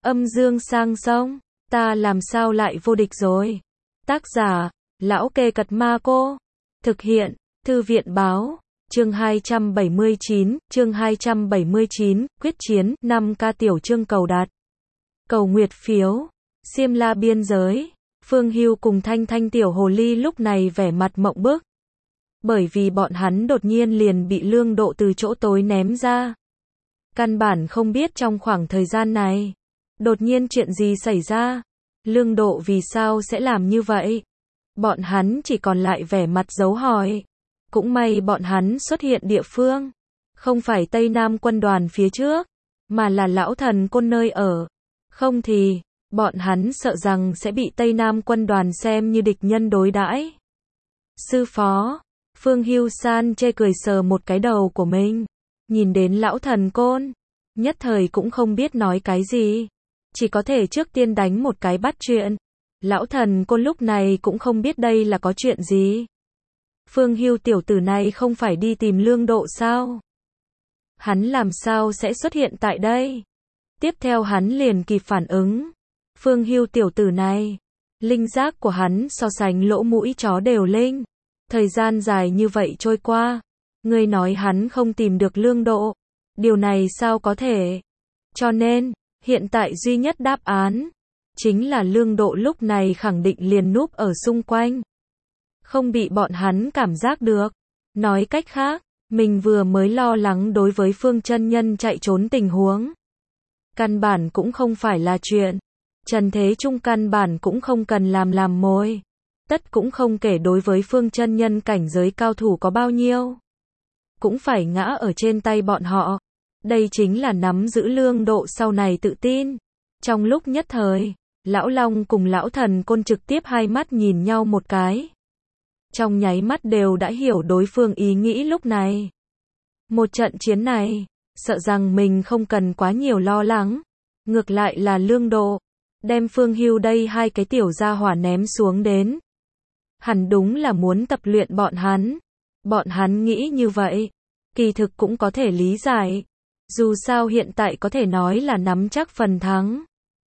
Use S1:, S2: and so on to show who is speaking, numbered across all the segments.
S1: Âm dương sang sông, ta làm sao lại vô địch rồi. Tác giả, Lão Kê Cật Ma Cô. Thực hiện, Thư viện Báo. Chương 279, quyết chiến, 5K tiểu chương cầu đạt. Cầu nguyệt phiếu. Xiêm La biên giới. Phương Hưu cùng Thanh Thanh tiểu hồ ly lúc này vẻ mặt mộng bức. Bởi vì bọn hắn đột nhiên liền bị Lương Độ từ chỗ tối ném ra. Căn bản không biết trong khoảng thời gian này, đột nhiên chuyện gì xảy ra. Lương Độ vì sao sẽ làm như vậy? Bọn hắn chỉ còn lại vẻ mặt dấu hỏi. Cũng may bọn hắn xuất hiện địa phương, không phải Tây Nam quân đoàn phía trước, mà là Lão Thần Côn nơi ở. Không thì, bọn hắn sợ rằng sẽ bị Tây Nam quân đoàn xem như địch nhân đối đãi. Sư phó, Phương Hưu San chê cười sờ một cái đầu của mình, nhìn đến Lão Thần Côn, nhất thời cũng không biết nói cái gì, chỉ có thể trước tiên đánh một cái bắt chuyện. Lão Thần Côn lúc này cũng không biết đây là có chuyện gì. Phương Hưu tiểu tử này không phải đi tìm Lương Độ sao? Hắn làm sao sẽ xuất hiện tại đây? Tiếp theo hắn liền kịp phản ứng. Phương Hưu tiểu tử này, linh giác của hắn so sánh lỗ mũi chó đều linh. Thời gian dài như vậy trôi qua, người nói hắn không tìm được Lương Độ. Điều này sao có thể? Cho nên, hiện tại duy nhất đáp án, chính là Lương Độ lúc này khẳng định liền núp ở xung quanh. Không bị bọn hắn cảm giác được. Nói cách khác, mình vừa mới lo lắng đối với Phương chân nhân chạy trốn tình huống. Căn bản cũng không phải là chuyện. Trần Thế Trung căn bản cũng không cần làm mồi. Tất cũng không kể đối với Phương chân nhân cảnh giới cao thủ có bao nhiêu. Cũng phải ngã ở trên tay bọn họ. Đây chính là nắm giữ Lương Độ sau này tự tin. Trong lúc nhất thời, Lão Long cùng Lão Thần Côn trực tiếp hai mắt nhìn nhau một cái. Trong nháy mắt đều đã hiểu đối phương ý nghĩ lúc này. Một trận chiến này, sợ rằng mình không cần quá nhiều lo lắng. Ngược lại là Lương Độ, đem Phương Hưu đây hai cái tiểu gia hỏa ném xuống đến. Hẳn đúng là muốn tập luyện bọn hắn. Bọn hắn nghĩ như vậy, kỳ thực cũng có thể lý giải. Dù sao hiện tại có thể nói là nắm chắc phần thắng.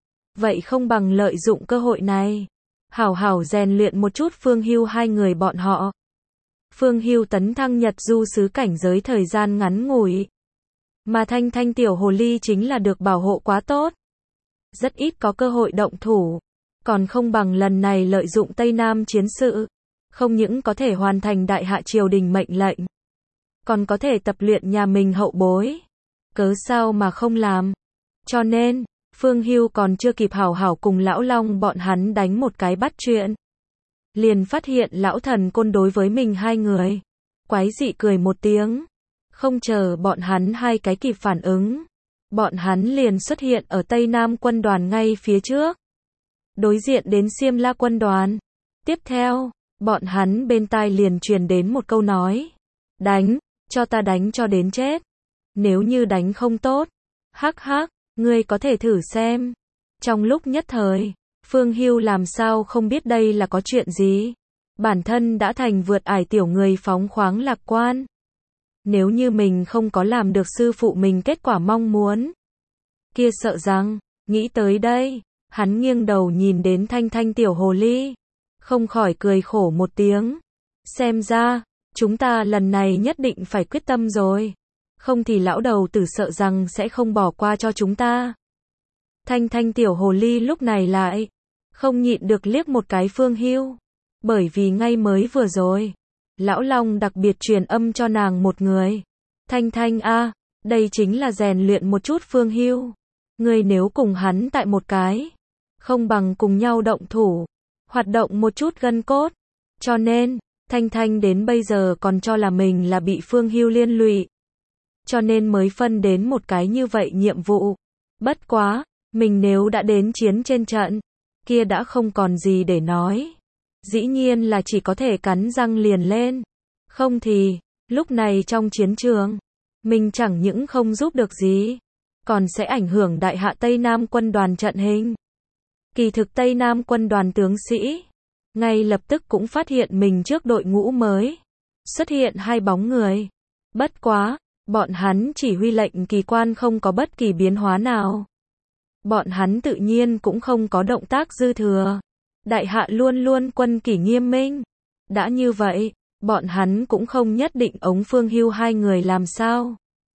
S1: Vậy không bằng lợi dụng cơ hội này. Hảo hảo rèn luyện một chút Phương Hưu hai người bọn họ. Phương Hưu tấn thăng Nhật du sứ cảnh giới thời gian ngắn ngủi. Mà Thanh Thanh tiểu hồ ly chính là được bảo hộ quá tốt. Rất ít có cơ hội động thủ. Còn không bằng lần này lợi dụng Tây Nam chiến sự. Không những có thể hoàn thành đại hạ triều đình mệnh lệnh. Còn có thể tập luyện nhà mình hậu bối. Cớ sao mà không làm. Cho nên, Phương Hưu còn chưa kịp hảo hảo cùng Lão Long bọn hắn đánh một cái bắt chuyện. Liền phát hiện Lão Thần Côn đối với mình hai người. Quái dị cười một tiếng. Không chờ bọn hắn hai cái kịp phản ứng. Bọn hắn liền xuất hiện ở Tây Nam quân đoàn ngay phía trước. Đối diện đến Xiêm La quân đoàn. Tiếp theo, bọn hắn bên tai liền truyền đến một câu nói. Đánh, cho ta đánh cho đến chết. Nếu như đánh không tốt, hắc hắc. Ngươi có thể thử xem. Trong lúc nhất thời, Phương Hưu làm sao không biết đây là có chuyện gì. Bản thân đã thành vượt ải tiểu người phóng khoáng lạc quan. Nếu như mình không có làm được sư phụ mình kết quả mong muốn. Kia sợ rằng, nghĩ tới đây, hắn nghiêng đầu nhìn đến Thanh Thanh tiểu hồ ly. Không khỏi cười khổ một tiếng. Xem ra, chúng ta lần này nhất định phải quyết tâm rồi. Không thì lão đầu tử sợ rằng sẽ không bỏ qua cho chúng ta. Thanh Thanh tiểu hồ ly lúc này lại không nhịn được liếc một cái Phương Hưu. Bởi vì ngay mới vừa rồi, Lão Long đặc biệt truyền âm cho nàng một người. Thanh Thanh a, đây chính là rèn luyện một chút Phương Hưu. Ngươi nếu cùng hắn tại một cái, không bằng cùng nhau động thủ, hoạt động một chút gân cốt. Cho nên, Thanh Thanh đến bây giờ còn cho là mình là bị Phương Hưu liên lụy. Cho nên mới phân đến một cái như vậy nhiệm vụ. Bất quá, mình nếu đã đến chiến trên trận, kia đã không còn gì để nói. Dĩ nhiên là chỉ có thể cắn răng liền lên. Không thì, lúc này trong chiến trường, mình chẳng những không giúp được gì, còn sẽ ảnh hưởng đại hạ Tây Nam quân đoàn trận hình. Kỳ thực Tây Nam quân đoàn tướng sĩ, ngay lập tức cũng phát hiện mình trước đội ngũ mới. Xuất hiện hai bóng người. Bất quá, bọn hắn chỉ huy lệnh kỳ quan không có bất kỳ biến hóa nào. bọn hắn tự nhiên cũng không có động tác dư thừa. Đại hạ luôn luôn quân kỷ nghiêm minh. Đã như vậy, bọn hắn cũng không nhất định ống Phương Hưu hai người làm sao.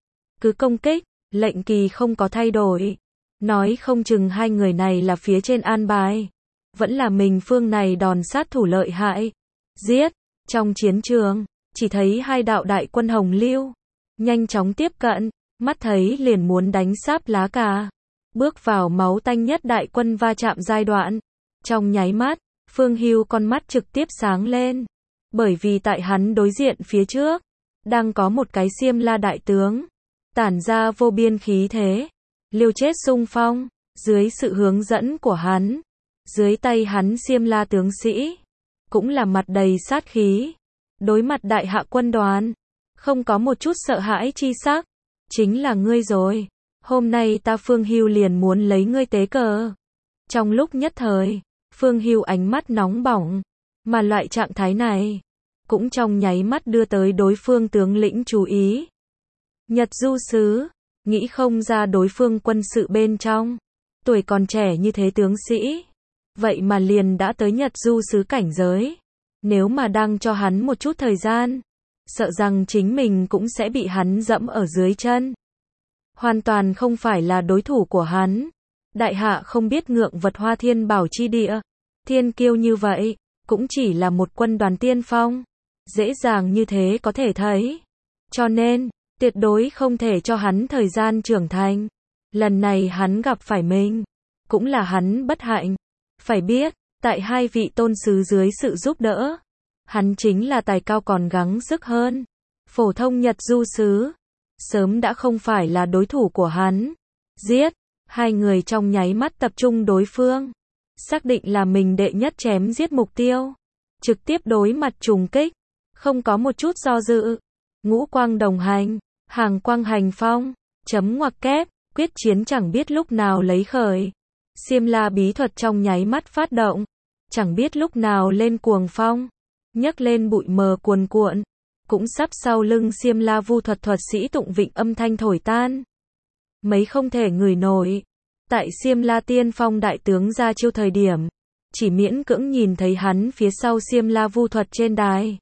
S1: Cứ công kích, lệnh kỳ không có thay đổi. Nói không chừng hai người này là phía trên an bài. Vẫn là mình phương này đòn sát thủ lợi hại. Giết, trong chiến trường, chỉ thấy hai đạo đại quân hồng lưu. Nhanh chóng tiếp cận, mắt thấy liền muốn đánh sáp lá cà. Bước vào máu tanh nhất đại quân va chạm giai đoạn. Trong nháy mắt, Phương Hưu con mắt trực tiếp sáng lên. Bởi vì tại hắn đối diện phía trước, đang có một cái Xiêm La đại tướng. Tản ra vô biên khí thế. Liều chết xung phong, dưới sự hướng dẫn của hắn. Dưới tay hắn Xiêm La tướng sĩ, cũng là mặt đầy sát khí. Đối mặt đại hạ quân đoàn, không có một chút sợ hãi chi sắc. Chính là ngươi rồi. Hôm nay ta Phương Hưu liền muốn lấy ngươi tế cờ. Trong lúc nhất thời, Phương Hưu ánh mắt nóng bỏng. Mà loại trạng thái này, cũng trong nháy mắt đưa tới đối phương tướng lĩnh chú ý. Nhật Du Sứ, nghĩ không ra đối phương quân sự bên trong. Tuổi còn trẻ như thế tướng sĩ. Vậy mà liền đã tới Nhật Du Sứ cảnh giới. Nếu mà đang cho hắn một chút thời gian, sợ rằng chính mình cũng sẽ bị hắn dẫm ở dưới chân. Hoàn toàn không phải là đối thủ của hắn. Đại hạ không biết ngượng vật Hoa Thiên Bảo chi địa. Thiên kiêu như vậy, cũng chỉ là một quân đoàn tiên phong. Dễ dàng như thế có thể thấy. Cho nên, tuyệt đối không thể cho hắn thời gian trưởng thành. Lần này hắn gặp phải mình, cũng là hắn bất hạnh. Phải biết, tại hai vị tôn sứ dưới sự giúp đỡ, hắn chính là tài cao còn gắng sức hơn. Phổ thông Nhật Du Sứ, sớm đã không phải là đối thủ của hắn. Giết, hai người trong nháy mắt tập trung đối phương. Xác định là mình đệ nhất chém giết mục tiêu. Trực tiếp đối mặt trùng kích. Không có một chút do dự. Ngũ quang đồng hành, hàng quang hành phong, chấm ngoặc kép, quyết chiến chẳng biết lúc nào lấy khởi. Xiêm La bí thuật trong nháy mắt phát động. Chẳng biết lúc nào lên cuồng phong. Nhấc lên bụi mờ cuồn cuộn. Cũng sắp sau lưng Xiêm La vu thuật thuật sĩ tụng vịnh âm thanh thổi tan. Mấy không thể ngửi nổi. Tại Xiêm La tiên phong đại tướng ra chiêu thời điểm, chỉ miễn cưỡng nhìn thấy hắn phía sau Xiêm La vu thuật trên đài.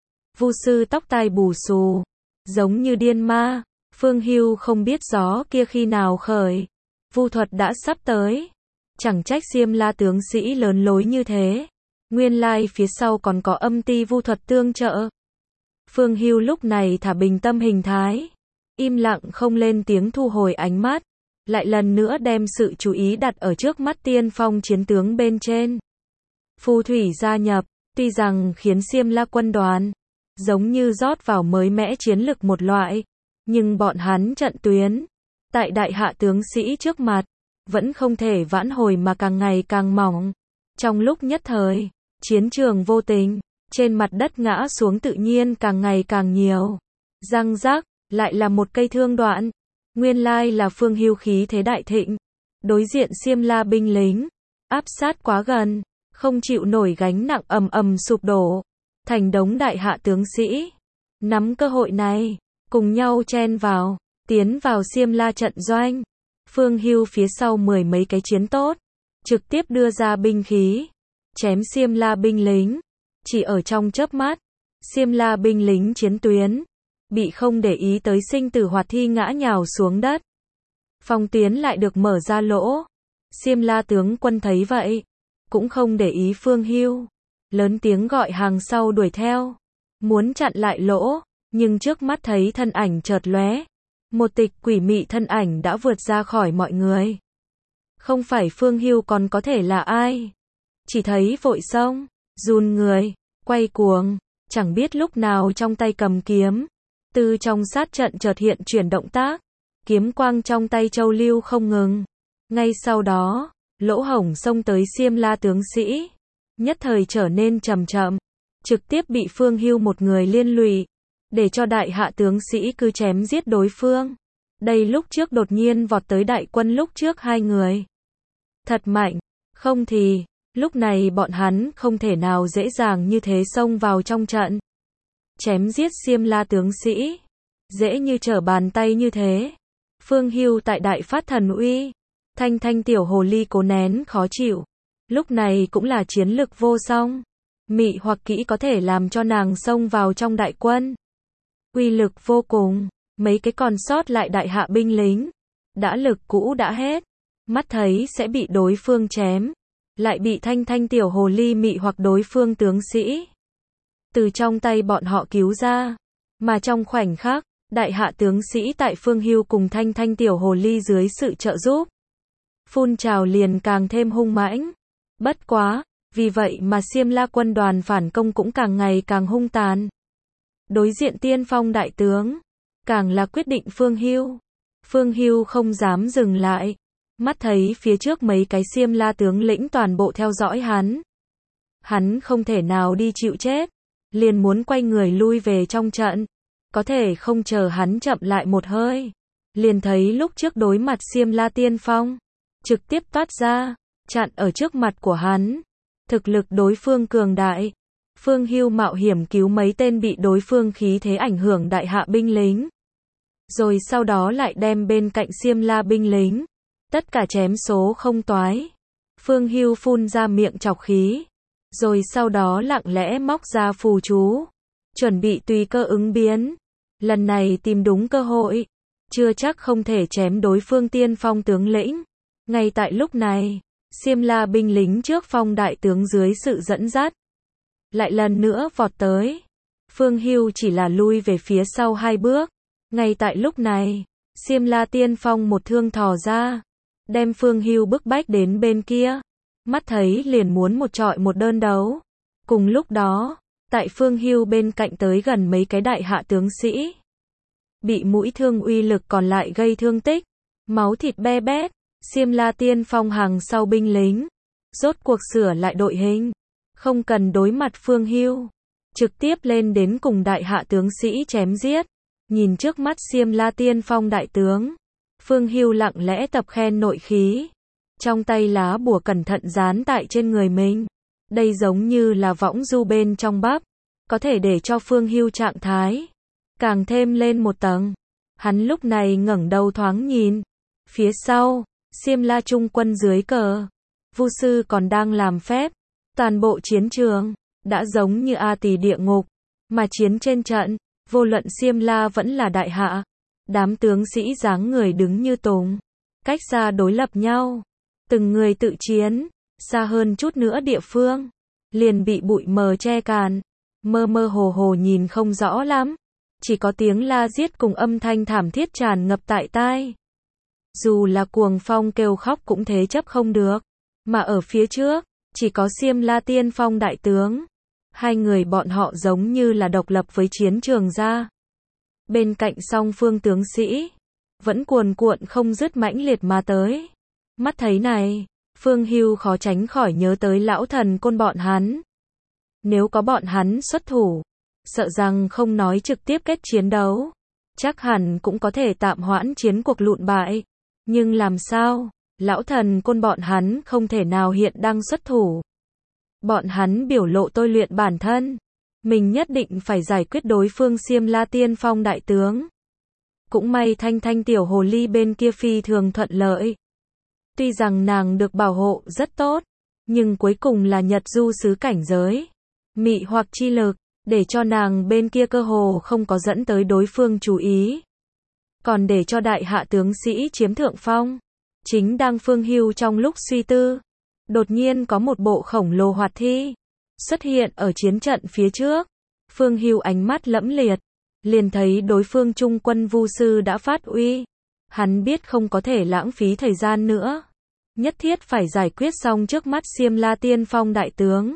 S1: Vu sư tóc tai bù xù, giống như điên ma. Phương Hưu không biết gió kia khi nào khởi. Vu thuật đã sắp tới. Chẳng trách Xiêm La tướng sĩ lớn lối như thế. Nguyên lai phía sau còn có âm ti vu thuật tương trợ. Phương Hưu lúc này thả bình tâm hình thái. Im lặng không lên tiếng thu hồi ánh mắt. Lại lần nữa đem sự chú ý đặt ở trước mắt tiên phong chiến tướng bên trên. Phù thủy gia nhập, tuy rằng khiến Xiêm La quân đoàn giống như rót vào mới mẽ chiến lực một loại, nhưng bọn hắn trận tuyến tại đại hạ tướng sĩ trước mặt vẫn không thể vãn hồi mà càng ngày càng mỏng. Trong lúc nhất thời, chiến trường vô tình, trên mặt đất ngã xuống tự nhiên càng ngày càng nhiều. Răng rác, lại là một cây thương đoạn. Nguyên lai là Phương Hưu khí thế đại thịnh. Đối diện Xiêm La binh lính, áp sát quá gần, không chịu nổi gánh nặng ầm ầm sụp đổ. Thành đống đại hạ tướng sĩ. Nắm cơ hội này, cùng nhau chen vào, tiến vào Xiêm La trận doanh. Phương Hưu phía sau mười mấy cái chiến tốt, trực tiếp đưa ra binh khí, chém Xiêm La binh lính. Chỉ ở trong chớp mắt, Xiêm La binh lính chiến tuyến bị không để ý tới sinh tử hoạt thi ngã nhào xuống đất. Phòng tuyến lại được mở ra lỗ. Xiêm La tướng quân thấy vậy, cũng không để ý Phương Hưu, lớn tiếng gọi hàng sau đuổi theo, muốn chặn lại lỗ, nhưng trước mắt thấy thân ảnh chợt lóe, một tịch quỷ mị thân ảnh đã vượt ra khỏi mọi người. Không phải Phương Hưu còn có thể là ai? Chỉ thấy vội xông, run người, quay cuồng, chẳng biết lúc nào trong tay cầm kiếm. Từ trong sát trận chợt hiện chuyển động tác, kiếm quang trong tay châu lưu không ngừng. Ngay sau đó, lỗ hổng xông tới Xiêm La tướng sĩ, nhất thời trở nên chậm chậm, trực tiếp bị Phương Hưu một người liên lụy, để cho đại hạ tướng sĩ cứ chém giết đối phương. Đây lúc trước đột nhiên vọt tới đại quân lúc trước hai người. Thật mạnh, không thì, lúc này bọn hắn không thể nào dễ dàng như thế xông vào trong trận. Chém giết Xiêm La tướng sĩ, dễ như trở bàn tay như thế. Phương Hưu tại đại phát thần uy, Thanh Thanh tiểu hồ ly cố nén khó chịu. Lúc này cũng là chiến lực vô song. Mị hoặc kỹ có thể làm cho nàng xông vào trong đại quân. Uy lực vô cùng. Mấy cái còn sót lại đại hạ binh lính. Đã lực cũ đã hết. Mắt thấy sẽ bị đối phương chém. Lại bị Thanh Thanh tiểu hồ ly mị hoặc đối phương tướng sĩ. Từ trong tay bọn họ cứu ra. Mà trong khoảnh khắc, đại hạ tướng sĩ tại Phương Hưu cùng Thanh Thanh tiểu hồ ly dưới sự trợ giúp. Phun trào liền càng thêm hung mãnh. Bất quá, vì vậy mà Xiêm La quân đoàn phản công cũng càng ngày càng hung tàn. Đối diện tiên phong đại tướng, càng là quyết định Phương Hưu. Phương Hưu không dám dừng lại. Mắt thấy phía trước mấy cái Xiêm La tướng lĩnh toàn bộ theo dõi hắn. Hắn không thể nào đi chịu chết. Liền muốn quay người lui về trong trận. Có thể không chờ hắn chậm lại một hơi. Liền thấy lúc trước đối mặt Xiêm La tiên phong. Trực tiếp toát ra. Chặn ở trước mặt của hắn. Thực lực đối phương cường đại. Phương Hưu mạo hiểm cứu mấy tên bị đối phương khí thế ảnh hưởng đại hạ binh lính. Rồi sau đó lại đem bên cạnh Xiêm La binh lính. Tất cả chém số không toái. Phương Hưu phun ra miệng trọc khí. Rồi sau đó lặng lẽ móc ra phù chú. Chuẩn bị tùy cơ ứng biến. Lần này tìm đúng cơ hội. Chưa chắc không thể chém đối phương tiên phong tướng lĩnh. Ngay tại lúc này, Xiêm La binh lính trước phong đại tướng dưới sự dẫn dắt. Lại lần nữa vọt tới. Phương Hưu chỉ là lui về phía sau 2 bước. Ngay tại lúc này, Xiêm La tiên phong một thương thò ra. Đem Phương Hưu bức bách đến bên kia. Mắt thấy liền muốn một trọi một đơn đấu. Cùng lúc đó, tại Phương Hưu bên cạnh tới gần mấy cái đại hạ tướng sĩ. Bị mũi thương uy lực còn lại gây thương tích. Máu thịt be bét. Xiêm La tiên phong hàng sau binh lính. Rốt cuộc sửa lại đội hình. Không cần đối mặt Phương Hưu. Trực tiếp lên đến cùng đại hạ tướng sĩ chém giết. Nhìn trước mắt Xiêm La tiên phong đại tướng. Phương Hưu lặng lẽ tập khen nội khí. Trong tay lá bùa cẩn thận dán tại trên người mình. Đây giống như là võng du bên trong bắp. Có thể để cho Phương Hưu trạng thái càng thêm lên một tầng. Hắn lúc này ngẩng đầu thoáng nhìn. Phía sau, Xiêm La trung quân dưới cờ. Vu sư còn đang làm phép. Toàn bộ chiến trường đã giống như A Tỳ địa ngục. Mà chiến trên trận, vô luận Xiêm La vẫn là đại hạ. Đám tướng sĩ dáng người đứng như tùng. Cách xa đối lập nhau. Từng người tự chiến. Xa hơn chút nữa địa phương. Liền bị bụi mờ che càn. Mơ mơ hồ hồ nhìn không rõ lắm. Chỉ có tiếng la giết cùng âm thanh thảm thiết tràn ngập tại tai. Dù là cuồng phong kêu khóc cũng thế chấp không được. Mà ở phía trước, chỉ có Xiêm La tiên phong đại tướng. 2 người bọn họ giống như là độc lập với chiến trường ra. Bên cạnh song phương tướng sĩ, vẫn cuồn cuộn không dứt mãnh liệt mà tới. Mắt thấy này, Phương Hưu khó tránh khỏi nhớ tới lão thần côn bọn hắn. Nếu có bọn hắn xuất thủ, sợ rằng không nói trực tiếp kết chiến đấu. Chắc hẳn cũng có thể tạm hoãn chiến cuộc lụn bại. Nhưng làm sao, lão thần côn bọn hắn không thể nào hiện đang xuất thủ. Bọn hắn biểu lộ tôi luyện bản thân. Mình nhất định phải giải quyết đối phương Xiêm La tiên phong đại tướng. Cũng may Thanh Thanh tiểu hồ ly bên kia phi thường thuận lợi. Tuy rằng nàng được bảo hộ rất tốt, nhưng cuối cùng là Nhật du sứ cảnh giới. Mị hoặc chi lực, để cho nàng bên kia cơ hồ không có dẫn tới đối phương chú ý. Còn để cho đại hạ tướng sĩ chiếm thượng phong. Chính đang Phương Hưu trong lúc suy tư. Đột nhiên có một bộ khổng lồ hoạt thi xuất hiện ở chiến trận phía trước. Phương Hưu ánh mắt lẫm liệt. Liền thấy đối phương trung quân Vu sư đã phát uy. Hắn biết không có thể lãng phí thời gian nữa. Nhất thiết phải giải quyết xong trước mắt Xiêm La tiên phong đại tướng.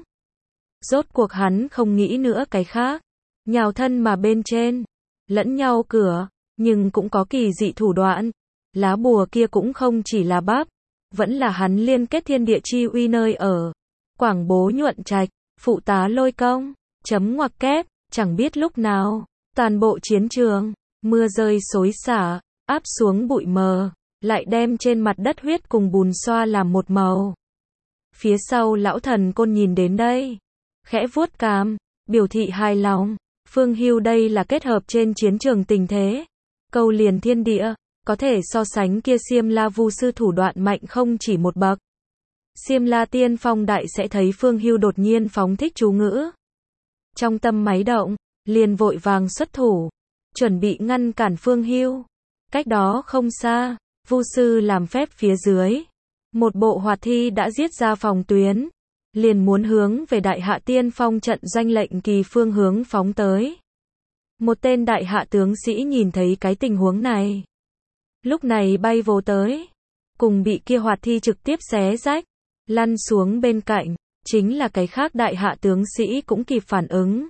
S1: Rốt cuộc hắn không nghĩ nữa cái khác. Nhào thân mà bên trên. Lẫn nhau cửa. Nhưng cũng có kỳ dị thủ đoạn. Lá bùa kia cũng không chỉ là bắp. Vẫn là hắn liên kết thiên địa chi uy nơi ở. Quảng bố nhuận trạch. Phụ tá lôi công. Chấm ngoặc kép. Chẳng biết lúc nào. Toàn bộ chiến trường. Mưa rơi xối xả. Áp xuống bụi mờ. Lại đem trên mặt đất huyết cùng bùn xoa làm một màu. Phía sau lão thần côn nhìn đến đây. Khẽ vuốt cằm. Biểu thị hài lòng. Phương Hưu đây là kết hợp trên chiến trường tình thế. Câu liền thiên địa. Có thể so sánh kia Xiêm La Vu sư thủ đoạn mạnh không chỉ một bậc. Xiêm La Tiên Phong Đại sẽ thấy Phương Hưu đột nhiên phóng thích chú ngữ. Trong tâm máy động, liền vội vàng xuất thủ, chuẩn bị ngăn cản Phương Hưu. Cách đó không xa, Vu sư làm phép phía dưới. Một bộ hoạt thi đã giết ra phòng tuyến, liền muốn hướng về Đại Hạ Tiên Phong trận doanh lệnh kỳ phương hướng phóng tới. Một tên đại hạ tướng sĩ nhìn thấy cái tình huống này. Lúc này bay vồ tới, cùng bị kia hoạt thi trực tiếp xé rách, lăn xuống bên cạnh, chính là cái khác đại hạ tướng sĩ cũng kịp phản ứng.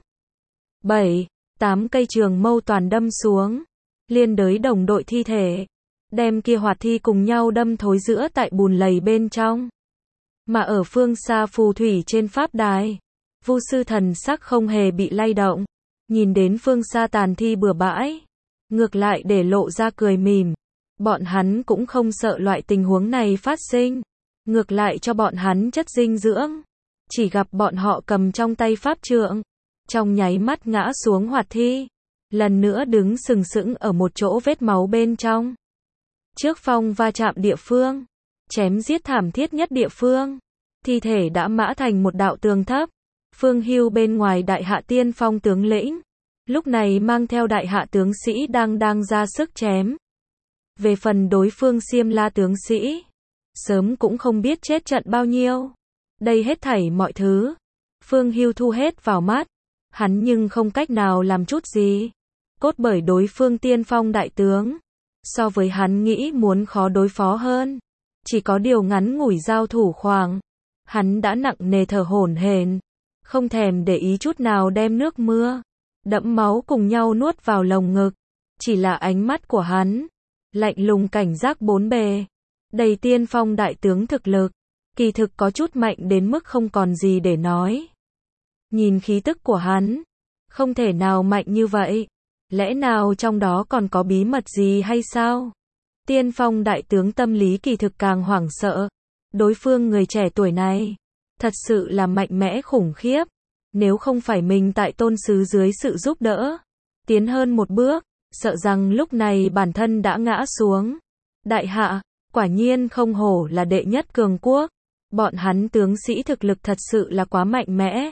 S1: 7-8 cây trường mâu toàn đâm xuống, liên đới đồng đội thi thể, đem kia hoạt thi cùng nhau đâm thối giữa tại bùn lầy bên trong. Mà ở phương xa phù thủy trên pháp đài, Vu sư thần sắc không hề bị lay động, nhìn đến phương xa tàn thi bừa bãi, ngược lại để lộ ra cười mỉm. Bọn hắn cũng không sợ loại tình huống này phát sinh, ngược lại cho bọn hắn chất dinh dưỡng. Chỉ gặp bọn họ cầm trong tay pháp trượng, trong nháy mắt ngã xuống hoạt thi, lần nữa đứng sừng sững ở một chỗ vết máu bên trong. Trước phong va chạm địa phương, chém giết thảm thiết nhất địa phương, thi thể đã mã thành một đạo tường thấp. Phương Hưu bên ngoài Đại Hạ Tiên Phong tướng lĩnh, lúc này mang theo đại hạ tướng sĩ đang ra sức chém. Về phần đối phương Xiêm La tướng sĩ, sớm cũng không biết chết trận bao nhiêu. Đây hết thảy mọi thứ, Phương Hưu thu hết vào mắt, hắn nhưng không cách nào làm chút gì. Cốt bởi đối phương Tiên Phong đại tướng, so với hắn nghĩ muốn khó đối phó hơn. Chỉ có điều ngắn ngủi giao thủ khoảng, hắn đã nặng nề thở hổn hển, không thèm để ý chút nào đem nước mưa đẫm máu cùng nhau nuốt vào lồng ngực. Chỉ là ánh mắt của hắn lạnh lùng cảnh giác bốn bề. Đầy Tiên Phong đại tướng thực lực, kỳ thực có chút mạnh đến mức không còn gì để nói. Nhìn khí tức của hắn, không thể nào mạnh như vậy. Lẽ nào trong đó còn có bí mật gì hay sao? Tiên Phong đại tướng tâm lý kỳ thực càng hoảng sợ. Đối phương người trẻ tuổi này, thật sự là mạnh mẽ khủng khiếp. Nếu không phải mình tại tôn sứ dưới sự giúp đỡ, tiến hơn một bước, sợ rằng lúc này bản thân đã ngã xuống. Đại hạ, quả nhiên không hổ là đệ nhất cường quốc. Bọn hắn tướng sĩ thực lực thật sự là quá mạnh mẽ.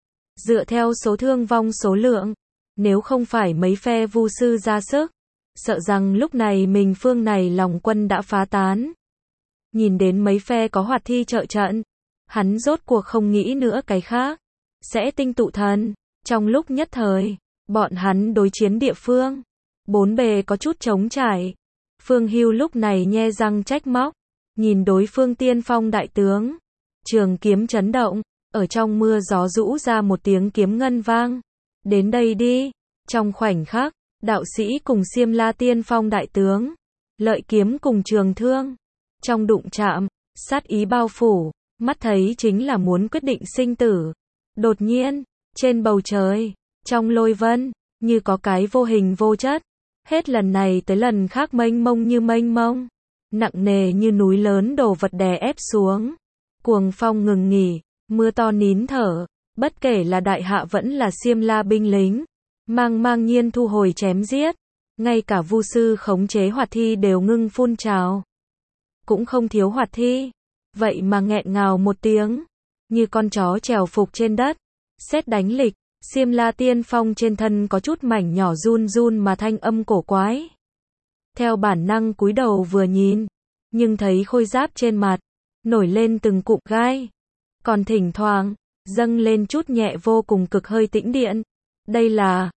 S1: Dựa theo số thương vong số lượng, nếu không phải mấy phe vu sư ra sức, sợ rằng lúc này mình phương này lòng quân đã phá tán. Nhìn đến mấy phe có hoạt thi trợ trận, hắn rốt cuộc không nghĩ nữa cái khác, sẽ tinh tụ thần. Trong lúc nhất thời, bọn hắn đối chiến địa phương, bốn bề có chút trống trải. Phương Hưu lúc này nhe răng trách móc, nhìn đối phương Tiên Phong đại tướng, trường kiếm chấn động, ở trong mưa gió rũ ra một tiếng kiếm ngân vang. Đến đây đi. Trong khoảnh khắc, đạo sĩ cùng Xiêm La Tiên Phong đại tướng, lợi kiếm cùng trường thương, trong đụng chạm, sát ý bao phủ, mắt thấy chính là muốn quyết định sinh tử. Đột nhiên, trên bầu trời, trong lôi vân, như có cái vô hình vô chất, hết lần này tới lần khác mênh mông như mênh mông, nặng nề như núi lớn đổ vật đè ép xuống. Cuồng phong ngừng nghỉ, mưa to nín thở, bất kể là đại hạ vẫn là Xiêm La binh lính, mang nhiên thu hồi chém giết, ngay cả vu sư khống chế hoạt thi đều ngưng phun trào. Cũng không thiếu hoạt thi, vậy mà nghẹn ngào một tiếng, như con chó trèo phục trên đất. Sét đánh lịch, Xiêm La Tiên Phong trên thân có chút mảnh nhỏ run run mà thanh âm cổ quái. Theo bản năng cúi đầu vừa nhìn, nhưng thấy khôi giáp trên mặt nổi lên từng cụm gai, còn thỉnh thoảng dâng lên chút nhẹ vô cùng cực hơi tĩnh điện. Đây là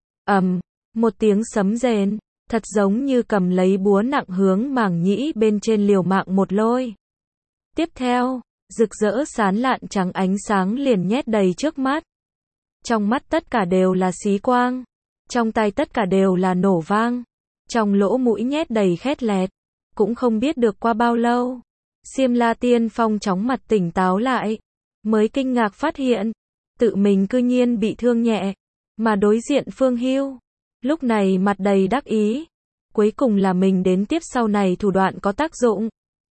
S1: một tiếng sấm rền, thật giống như cầm lấy búa nặng hướng màng nhĩ bên trên liều mạng một lôi. Tiếp theo, rực rỡ sán lạn trắng ánh sáng liền nhét đầy trước mắt. Trong mắt tất cả đều là xí quang, trong tay tất cả đều là nổ vang, trong lỗ mũi nhét đầy khét lẹt. Cũng không biết được qua bao lâu, Xiêm La Tiên Phong chóng mặt tỉnh táo lại, mới kinh ngạc phát hiện, tự mình cư nhiên bị thương nhẹ, mà đối diện Phương Hưu, lúc này mặt đầy đắc ý, cuối cùng là mình đến tiếp sau này thủ đoạn có tác dụng.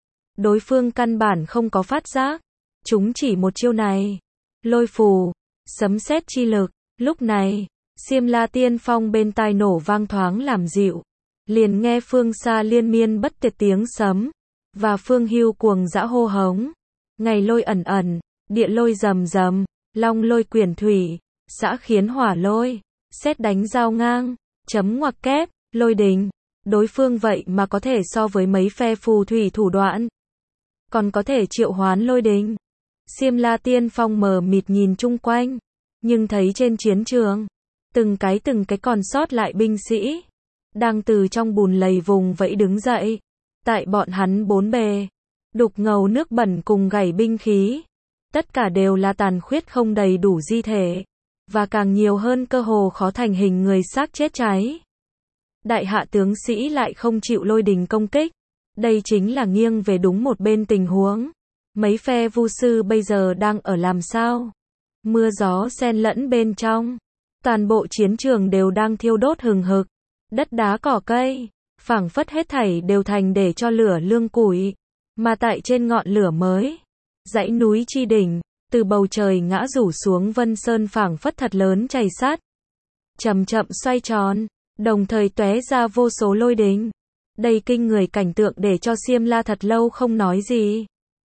S1: Đối phương căn bản không có phát giác, chúng chỉ một chiêu này, lôi phù, sấm sét chi lực. Lúc này, Xiêm La Tiên Phong bên tai nổ vang thoáng làm dịu, liền nghe phương xa liên miên bất tuyệt tiếng sấm, và Phương Hưu cuồng dã hô hống. Ngày lôi ẩn ẩn, địa lôi rầm rầm, long lôi quyển thủy, xã khiến hỏa lôi, sét đánh giao ngang, chấm ngoặc kép, lôi đình. Đối phương vậy mà có thể so với mấy phe phù thủy thủ đoạn, còn có thể triệu hoán lôi đình. Xiêm La Tiên Phong mờ mịt nhìn chung quanh, nhưng thấy trên chiến trường, từng cái còn sót lại binh sĩ, đang từ trong bùn lầy vùng vẫy đứng dậy. Tại bọn hắn bốn bề, đục ngầu nước bẩn cùng gảy binh khí, tất cả đều là tàn khuyết không đầy đủ di thể, và càng nhiều hơn cơ hồ khó thành hình người xác chết cháy. Đại hạ tướng sĩ lại không chịu lôi đình công kích, đây chính là nghiêng về đúng một bên tình huống. Mấy phe vu sư bây giờ đang ở làm sao? Mưa gió xen lẫn bên trong, toàn bộ chiến trường đều đang thiêu đốt hừng hực, đất đá cỏ cây, phảng phất hết thảy đều thành để cho lửa lương củi, mà tại trên ngọn lửa mới, dãy núi chi đỉnh, từ bầu trời ngã rủ xuống vân sơn phảng phất thật lớn chày sắt, chậm chậm xoay tròn, đồng thời tóe ra vô số lôi đình. Đây kinh người cảnh tượng để cho Xiêm La thật lâu không nói gì.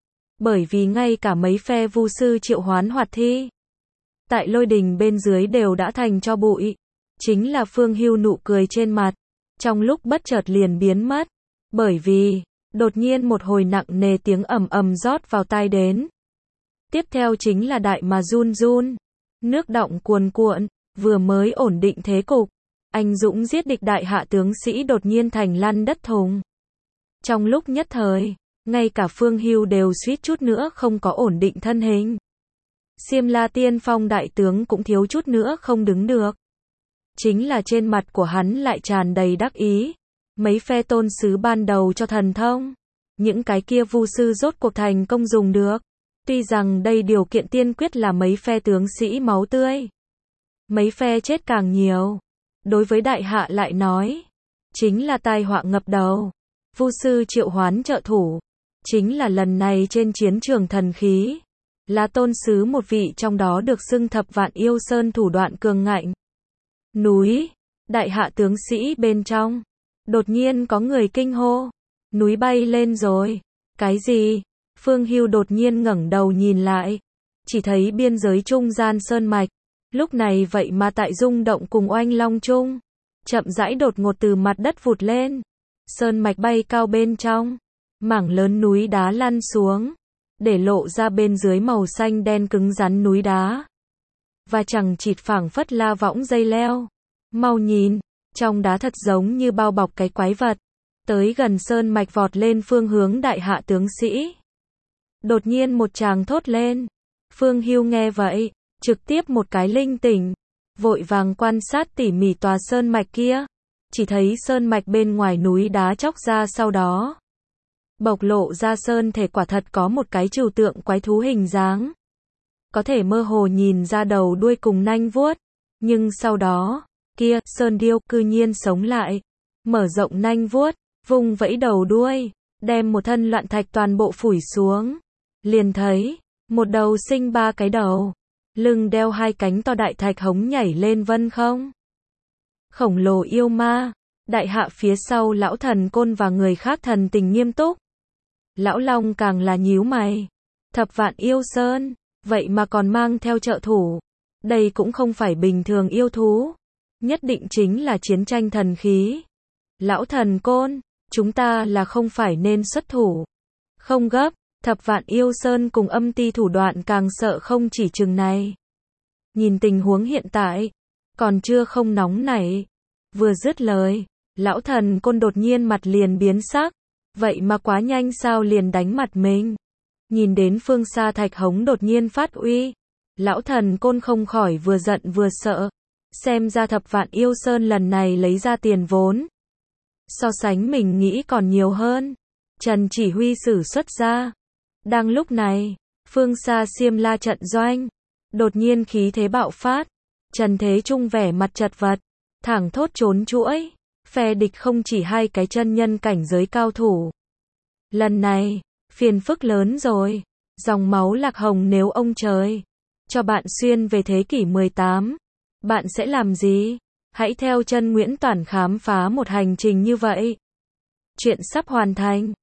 S1: Bởi vì ngay cả mấy phe vu sư triệu hoán hoạt thi, tại lôi đình bên dưới đều đã thành cho bụi. Chính là Phương Hưu nụ cười trên mặt, trong lúc bất chợt liền biến mất. Bởi vì, đột nhiên một hồi nặng nề tiếng ầm ầm rót vào tai đến. Tiếp theo chính là đại mà run run, nước động cuồn cuộn, vừa mới ổn định thế cục. Anh dũng giết địch đại hạ tướng sĩ đột nhiên thành lăn đất thùng. Trong lúc nhất thời, ngay cả Phương Hưu đều suýt chút nữa không có ổn định thân hình. Xiêm La Tiên Phong đại tướng cũng thiếu chút nữa không đứng được. Chính là trên mặt của hắn lại tràn đầy đắc ý. Mấy phe tôn sứ ban đầu cho thần thông, những cái kia vu sư rốt cuộc thành công dùng được. Tuy rằng đây điều kiện tiên quyết là mấy phe tướng sĩ máu tươi, mấy phe chết càng nhiều, đối với đại hạ lại nói, chính là tai họa ngập đầu. Vu sư triệu hoán trợ thủ, chính là lần này trên chiến trường thần khí, là tôn sứ một vị trong đó được xưng thập vạn yêu sơn thủ đoạn cường ngạnh. Núi, đại hạ tướng sĩ bên trong, đột nhiên có người kinh hô, núi bay lên rồi. Cái gì? Phương Hưu đột nhiên ngẩng đầu nhìn lại, chỉ thấy biên giới trung gian sơn mạch, lúc này vậy mà tại rung động cùng oanh long chung, chậm rãi đột ngột từ mặt đất vụt lên. Sơn mạch bay cao bên trong, mảng lớn núi đá lăn xuống, để lộ ra bên dưới màu xanh đen cứng rắn núi đá. Và chẳng chịt phảng phất la võng dây leo. Mau nhìn, trong đá thật giống như bao bọc cái quái vật. Tới gần sơn mạch vọt lên phương hướng đại hạ tướng sĩ. Đột nhiên một chàng thốt lên. Phương Hưu nghe vậy, trực tiếp một cái linh tỉnh, vội vàng quan sát tỉ mỉ tòa sơn mạch kia. Chỉ thấy sơn mạch bên ngoài núi đá chóc ra, sau đó bộc lộ ra sơn thể quả thật có một cái trừu tượng quái thú hình dáng. Có thể mơ hồ nhìn ra đầu đuôi cùng nanh vuốt. Nhưng sau đó, kia, sơn điêu cư nhiên sống lại, mở rộng nanh vuốt, vùng vẫy đầu đuôi, đem một thân loạn thạch toàn bộ phủi xuống. Liền thấy, một đầu sinh ba cái đầu, lưng đeo hai cánh to đại thạch hống nhảy lên vân không. Khổng lồ yêu ma, đại hạ phía sau lão thần côn và người khác thần tình nghiêm túc. Lão Long càng là nhíu mày. Thập vạn yêu sơn, vậy mà còn mang theo trợ thủ. Đây cũng không phải bình thường yêu thú. Nhất định chính là chiến tranh thần khí. Lão thần côn, chúng ta là không phải nên xuất thủ. Không gấp, thập vạn yêu sơn cùng âm ti thủ đoạn càng sợ không chỉ chừng này. Nhìn tình huống hiện tại, còn chưa không nóng nảy. Vừa dứt lời, lão thần côn đột nhiên mặt liền biến sắc. Vậy mà quá nhanh sao liền đánh mặt mình. Nhìn đến phương xa thạch hống đột nhiên phát uy. Lão thần côn không khỏi vừa giận vừa sợ. Xem ra thập vạn yêu sơn lần này lấy ra tiền vốn. So sánh mình nghĩ còn nhiều hơn. Trần chỉ huy sử xuất ra. Đang lúc này, phương xa Xiêm La trận doanh. Đột nhiên khí thế bạo phát. Trần Thế Trung vẻ mặt chật vật. Thẳng thốt trốn chuỗi. Phe địch không chỉ hai cái chân nhân cảnh giới cao thủ. Lần này, phiền phức lớn rồi. Dòng máu Lạc Hồng nếu ông trời cho bạn xuyên về thế kỷ 18, bạn sẽ làm gì? Hãy theo chân Nguyễn Toản khám phá một hành trình như vậy. Chuyện sắp hoàn thành.